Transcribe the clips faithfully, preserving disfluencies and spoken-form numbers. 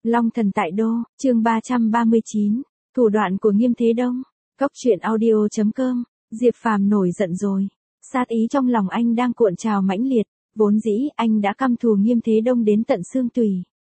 Long thần tại đô, chương ba trăm ba mươi chín, thủ đoạn của Nghiêm Thế Đông. Cốc truyện audio chấm com. Diệp Phàm nổi giận rồi. Sát ý trong lòng anh đang cuộn trào mãnh liệt, vốn dĩ anh đã căm thù Nghiêm Thế Đông đến tận xương tủy.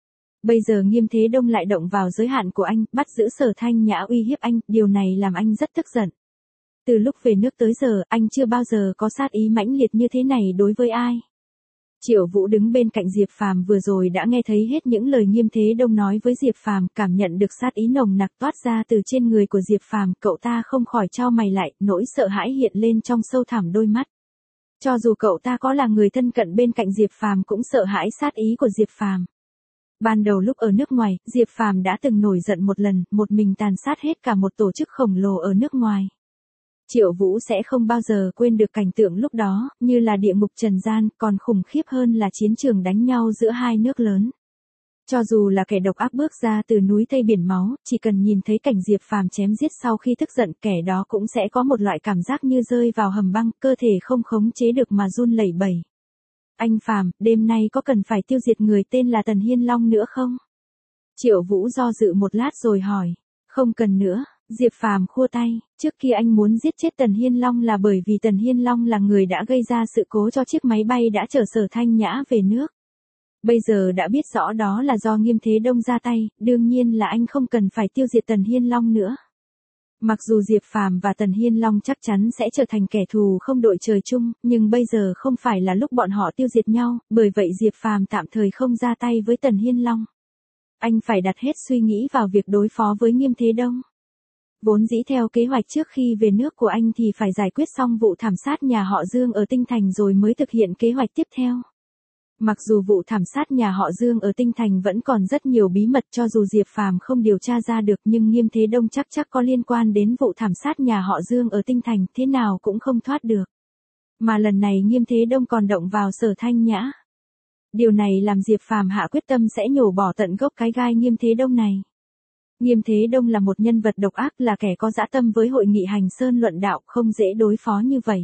Bây giờ Nghiêm Thế Đông lại động vào giới hạn của anh, bắt giữ Sở Thanh Nhã uy hiếp anh, điều này làm anh rất tức giận. Từ lúc về nước tới giờ, anh chưa bao giờ có sát ý mãnh liệt như thế này đối với ai. Triệu Vũ đứng bên cạnh Diệp Phàm vừa rồi đã nghe thấy hết những lời Nghiêm Thế Đông nói với Diệp Phàm, cảm nhận được sát ý nồng nặc toát ra từ trên người của Diệp Phàm, cậu ta không khỏi chau mày lại, nỗi sợ hãi hiện lên trong sâu thẳm đôi mắt. Cho dù cậu ta có là người thân cận bên cạnh Diệp Phàm cũng sợ hãi sát ý của Diệp Phàm. Ban đầu lúc ở nước ngoài, Diệp Phàm đã từng nổi giận một lần, một mình tàn sát hết cả một tổ chức khổng lồ ở nước ngoài. Triệu Vũ sẽ không bao giờ quên được cảnh tượng lúc đó, như là địa ngục trần gian, còn khủng khiếp hơn là chiến trường đánh nhau giữa hai nước lớn. Cho dù là kẻ độc ác bước ra từ núi Tây biển máu, chỉ cần nhìn thấy cảnh Diệp Phàm chém giết sau khi tức giận, kẻ đó cũng sẽ có một loại cảm giác như rơi vào hầm băng, cơ thể không khống chế được mà run lẩy bẩy. Anh Phàm, đêm nay có cần phải tiêu diệt người tên là Tần Hiên Long nữa không? Triệu Vũ do dự một lát rồi hỏi. Không cần nữa. Diệp Phàm khua tay, trước kia anh muốn giết chết Tần Hiên Long là bởi vì Tần Hiên Long là người đã gây ra sự cố cho chiếc máy bay đã chở Sở Thanh Nhã về nước. Bây giờ đã biết rõ đó là do Nghiêm Thế Đông ra tay, đương nhiên là anh không cần phải tiêu diệt Tần Hiên Long nữa. Mặc dù Diệp Phàm và Tần Hiên Long chắc chắn sẽ trở thành kẻ thù không đội trời chung, nhưng bây giờ không phải là lúc bọn họ tiêu diệt nhau, bởi vậy Diệp Phàm tạm thời không ra tay với Tần Hiên Long. Anh phải đặt hết suy nghĩ vào việc đối phó với Nghiêm Thế Đông. Vốn dĩ theo kế hoạch trước khi về nước của anh thì phải giải quyết xong vụ thảm sát nhà họ Dương ở Tinh Thành rồi mới thực hiện kế hoạch tiếp theo. Mặc dù vụ thảm sát nhà họ Dương ở Tinh Thành vẫn còn rất nhiều bí mật, cho dù Diệp Phàm không điều tra ra được, nhưng Nghiêm Thế Đông chắc chắc có liên quan đến vụ thảm sát nhà họ Dương ở Tinh Thành, thế nào cũng không thoát được. Mà lần này Nghiêm Thế Đông còn động vào Sở Thanh Nhã. Điều này làm Diệp Phàm hạ quyết tâm sẽ nhổ bỏ tận gốc cái gai Nghiêm Thế Đông này. Nghiêm Thế Đông là một nhân vật độc ác, là kẻ có dã tâm với hội nghị Hành Sơn luận đạo, không dễ đối phó như vậy.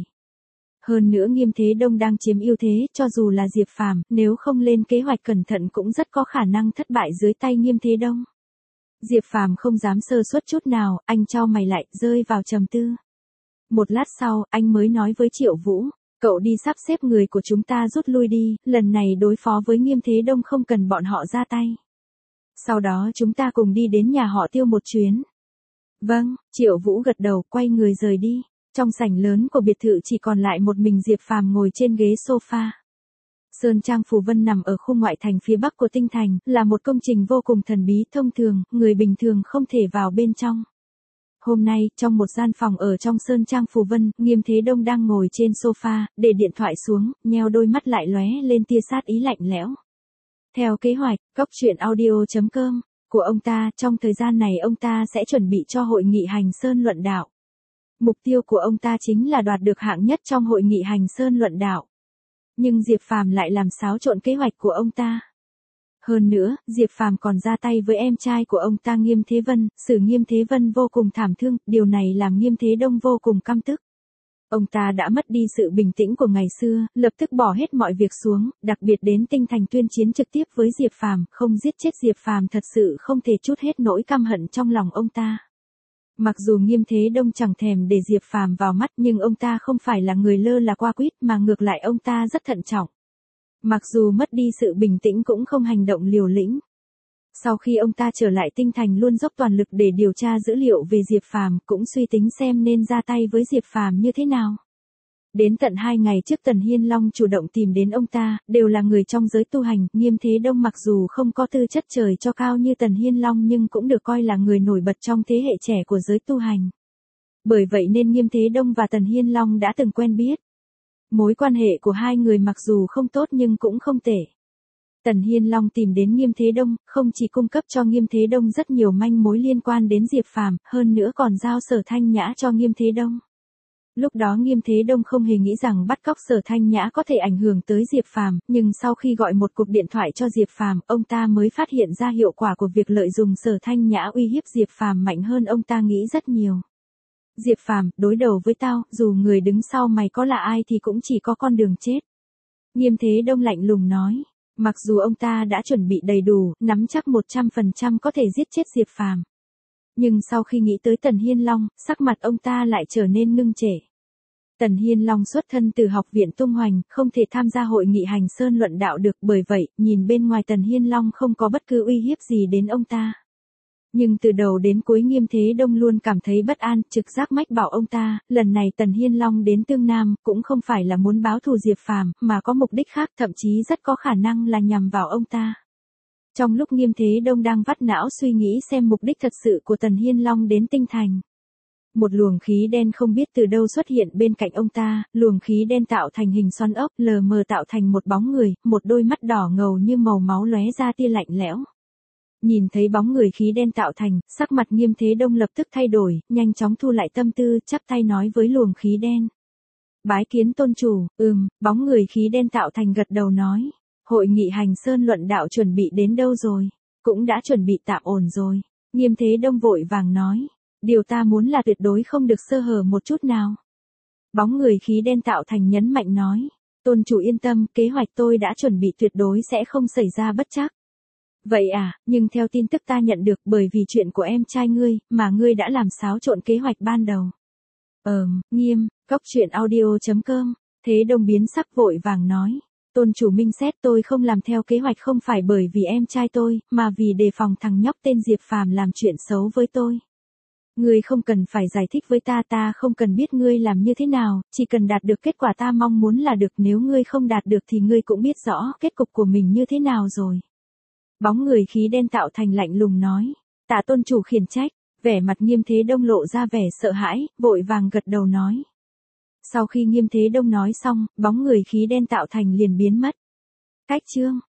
Hơn nữa Nghiêm Thế Đông đang chiếm ưu thế, cho dù là Diệp Phàm, nếu không lên kế hoạch cẩn thận cũng rất có khả năng thất bại dưới tay Nghiêm Thế Đông. Diệp Phàm không dám sơ suất chút nào, anh chau mày lại, rơi vào trầm tư. Một lát sau, anh mới nói với Triệu Vũ, cậu đi sắp xếp người của chúng ta rút lui đi, lần này đối phó với Nghiêm Thế Đông không cần bọn họ ra tay. Sau đó chúng ta cùng đi đến nhà họ Tiêu một chuyến. Vâng, Triệu Vũ gật đầu, quay người rời đi. Trong sảnh lớn của biệt thự chỉ còn lại một mình Diệp Phàm ngồi trên ghế sofa. Sơn Trang Phù Vân nằm ở khu ngoại thành phía bắc của Tinh Thành, là một công trình vô cùng thần bí, thông thường, người bình thường không thể vào bên trong. Hôm nay, trong một gian phòng ở trong Sơn Trang Phù Vân, Nghiêm Thế Đông đang ngồi trên sofa, để điện thoại xuống, nheo đôi mắt lại lóe lên tia sát ý lạnh lẽo. Theo kế hoạch, cốc truyện audio chấm com của ông ta, trong thời gian này ông ta sẽ chuẩn bị cho hội nghị Hành Sơn luận đạo. Mục tiêu của ông ta chính là đoạt được hạng nhất trong hội nghị Hành Sơn luận đạo. Nhưng Diệp Phàm lại làm xáo trộn kế hoạch của ông ta. Hơn nữa, Diệp Phàm còn ra tay với em trai của ông ta Nghiêm Thế Vân, xử Nghiêm Thế Vân vô cùng thảm thương, điều này làm Nghiêm Thế Đông vô cùng căm tức. Ông ta đã mất đi sự bình tĩnh của ngày xưa, lập tức bỏ hết mọi việc xuống, đặc biệt đến Tinh Thành tuyên chiến trực tiếp với Diệp Phàm, không giết chết Diệp Phàm thật sự không thể trút hết nỗi căm hận trong lòng ông ta. Mặc dù Nghiêm Thế Đông chẳng thèm để Diệp Phàm vào mắt, nhưng ông ta không phải là người lơ là qua quýt, mà ngược lại ông ta rất thận trọng. Mặc dù mất đi sự bình tĩnh cũng không hành động liều lĩnh. Sau khi ông ta trở lại Tinh Thành luôn dốc toàn lực để điều tra dữ liệu về Diệp Phàm, cũng suy tính xem nên ra tay với Diệp Phàm như thế nào. Đến tận hai ngày trước Tần Hiên Long chủ động tìm đến ông ta, đều là người trong giới tu hành, Nghiêm Thế Đông mặc dù không có tư chất trời cho cao như Tần Hiên Long nhưng cũng được coi là người nổi bật trong thế hệ trẻ của giới tu hành. Bởi vậy nên Nghiêm Thế Đông và Tần Hiên Long đã từng quen biết. Mối quan hệ của hai người mặc dù không tốt nhưng cũng không tệ. Tần Hiên Long tìm đến Nghiêm Thế Đông, không chỉ cung cấp cho Nghiêm Thế Đông rất nhiều manh mối liên quan đến Diệp Phàm, hơn nữa còn giao Sở Thanh Nhã cho Nghiêm Thế Đông. Lúc đó Nghiêm Thế Đông không hề nghĩ rằng bắt cóc Sở Thanh Nhã có thể ảnh hưởng tới Diệp Phàm, nhưng sau khi gọi một cuộc điện thoại cho Diệp Phàm, ông ta mới phát hiện ra hiệu quả của việc lợi dụng Sở Thanh Nhã uy hiếp Diệp Phàm mạnh hơn ông ta nghĩ rất nhiều. Diệp Phàm, đối đầu với tao, dù người đứng sau mày có là ai thì cũng chỉ có con đường chết. Nghiêm Thế Đông lạnh lùng nói. Mặc dù ông ta đã chuẩn bị đầy đủ, nắm chắc một trăm phần trăm có thể giết chết Diệp Phàm. Nhưng sau khi nghĩ tới Tần Hiên Long, sắc mặt ông ta lại trở nên ngưng trệ. Tần Hiên Long xuất thân từ học viện tung hoành, không thể tham gia hội nghị hành sơn luận đạo được, bởi vậy, nhìn bên ngoài Tần Hiên Long không có bất cứ uy hiếp gì đến ông ta. Nhưng từ đầu đến cuối Nghiêm Thế Đông luôn cảm thấy bất an, trực giác mách bảo ông ta, lần này Tần Hiên Long đến Tương Nam, cũng không phải là muốn báo thù Diệp Phàm, mà có mục đích khác, thậm chí rất có khả năng là nhằm vào ông ta. Trong lúc Nghiêm Thế Đông đang vắt não suy nghĩ xem mục đích thật sự của Tần Hiên Long đến Tinh Thành, một luồng khí đen không biết từ đâu xuất hiện bên cạnh ông ta, luồng khí đen tạo thành hình xoắn ốc, lờ mờ tạo thành một bóng người, một đôi mắt đỏ ngầu như màu máu lóe ra tia lạnh lẽo. Nhìn thấy bóng người khí đen tạo thành, sắc mặt Nghiêm Thế Đông lập tức thay đổi, nhanh chóng thu lại tâm tư, chắp tay nói với luồng khí đen. Bái kiến tôn chủ. Ừm, bóng người khí đen tạo thành gật đầu nói. Hội nghị hành sơn luận đạo chuẩn bị đến đâu rồi? Cũng đã chuẩn bị tạm ổn rồi. Nghiêm Thế Đông vội vàng nói. Điều ta muốn là tuyệt đối không được sơ hở một chút nào. Bóng người khí đen tạo thành nhấn mạnh nói. Tôn chủ yên tâm, kế hoạch tôi đã chuẩn bị tuyệt đối sẽ không xảy ra bất trắc. Vậy à, nhưng theo tin tức ta nhận được, bởi vì chuyện của em trai ngươi, mà ngươi đã làm xáo trộn kế hoạch ban đầu. Ờm, Nghiêm, cốc truyện audio chấm com, Thế Đông biến sắc vội vàng nói. Tôn chủ minh xét, tôi không làm theo kế hoạch không phải bởi vì em trai tôi, mà vì đề phòng thằng nhóc tên Diệp Phàm làm chuyện xấu với tôi. Ngươi không cần phải giải thích với ta, ta không cần biết ngươi làm như thế nào, chỉ cần đạt được kết quả ta mong muốn là được, nếu ngươi không đạt được thì ngươi cũng biết rõ kết cục của mình như thế nào rồi. Bóng người khí đen tạo thành lạnh lùng nói. Tạ tôn chủ khiển trách, vẻ mặt Nghiêm Thế Đông lộ ra vẻ sợ hãi, vội vàng gật đầu nói. Sau khi Nghiêm Thế Đông nói xong, bóng người khí đen tạo thành liền biến mất. Cách chương